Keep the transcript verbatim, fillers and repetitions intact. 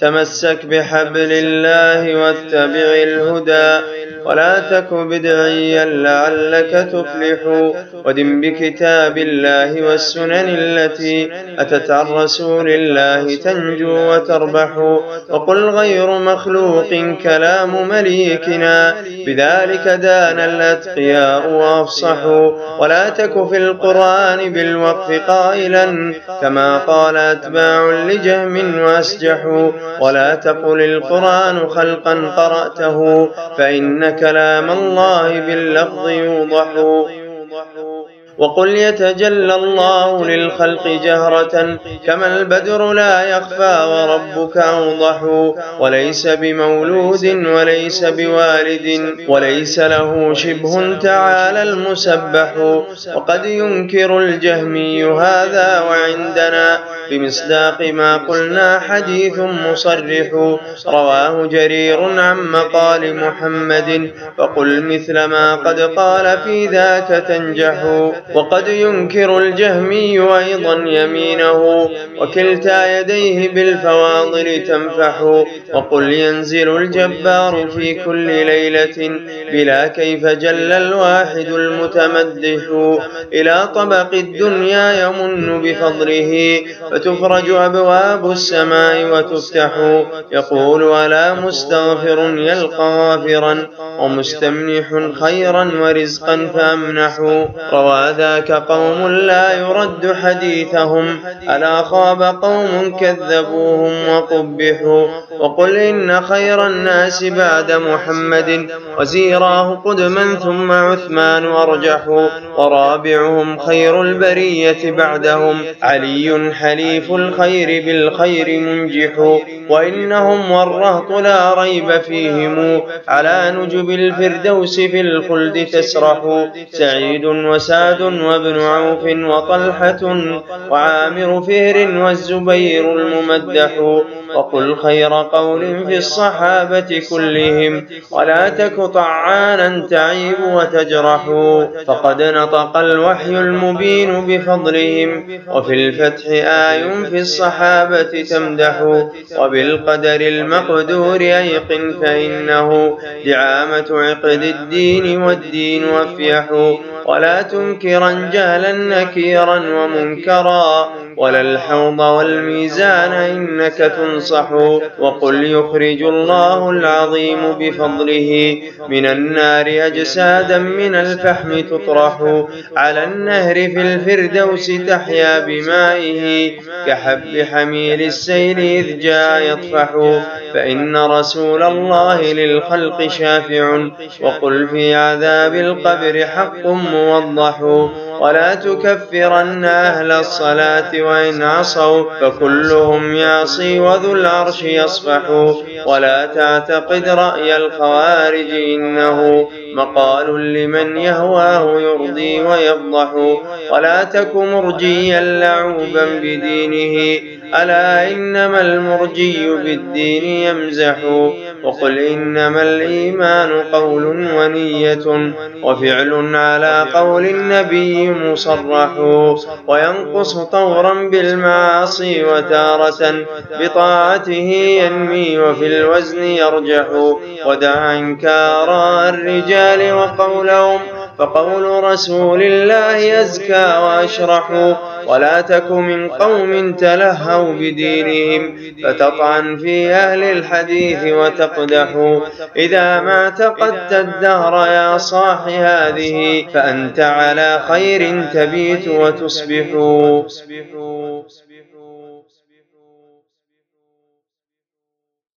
تمسك بحبل الله واتبع الهدى، ولا تك بدعيا لعلك تفلح. ودم بكتاب الله والسنن التي أتت عن رسول الله تنجو وتربح. وقل غير مخلوق كلام مليكنا، بذلك دان الأتقياء وأفصحوا. ولا تك في القرآن بالوقف قائلا كما قال أتباع لجهم وأسجحوا. ولا تقل القرآن خلقا قرأته، فإن كلام الله باللفظ يوضح. وقل يتجلى الله للخلق جهرة كما البدر لا يخفى وربك أوضح. وليس بمولود وليس بوالد وليس له شبه تعالى المسبح. وقد ينكر الجهمي هذا وعندنا بمصداق ما قلنا حديث مصرح. رواه جرير عن مقال محمد، فقل مثل ما قد قال في ذاك تنجح. وقد ينكر الجهمي أيضا يمينه، وكلتا يديه بالفواضل تنفح. وقل ينزل الجبار في كل ليلة بلا كيف جل الواحد المتمدح. إلى طبق الدنيا يمن بفضله، فتفرج أبواب السماء وتفتح. يقول ألا مستغفر يلقى غافرا، ومستمنح خيرا ورزقا فأمنح. روى ذاك قوم لا يرد حديثهم، ألا خاب قوم كذبوهم وقبحوا. وقل إن خير الناس بعد محمد وزيراه قدما ثم عثمان أرجح. ورابعهم خير البرية بعدهم علي حليف الخير بالخير منجح. وإنهم والرهط لا ريب فيهم على نجب الفردوس في الخلد تسرح. سعيد وسعد وابن عوف وطلحة وعامر فهر والزبير الممدح. وقل خير قول في الصحابة كلهم، ولا تك طعانا تعيب وتجرح. فقد نطق الوحي المبين بفضلهم، وفي الفتح آي في الصحابة تمدح. وبالقدر المقدور أيقن فإنه دعامة عقد الدين والدين أفيح. ولا تنكرا جهلا نكيرا ومنكرا، ولا الحوض والميزان إنك تنصح. وقل يخرج الله العظيم بفضله من النار أجسادا من الفحم تطرح. على النهر في الفردوس تحيا بمائه كحب حميل السيل إذ جاء يطفح. فإن رسول الله للخلق شافع، وقل في عذاب القبر حق موضح. ولا تكفرن أهل الصلاة وإن عصوا، فكلهم يعصي وذو العرش يصفح. ولا تعتقد رأي الخوارج إنه مقال لمن يهواه يرضي ويفضح. ولا تك مرجيا لعوبا بدينه، ألا إنما المرجي بالدين يمزح. وقل إنما الإيمان قول ونية وفعل على قول النبي مصرح. وينقص طورا بالمعاصي وتارة بطاعته ينمي وفي الوزن يرجح. ودع انكار الرجال وقولهم، فقول رسول الله أزكى وأشرح. ولا تك من قوم تلهوا بدينهم فتطعن في أهل الحديث وتقدح. إذا ما اعتقدت الدهر يا صاح هذه، فأنت على خير تبيت وتصبح.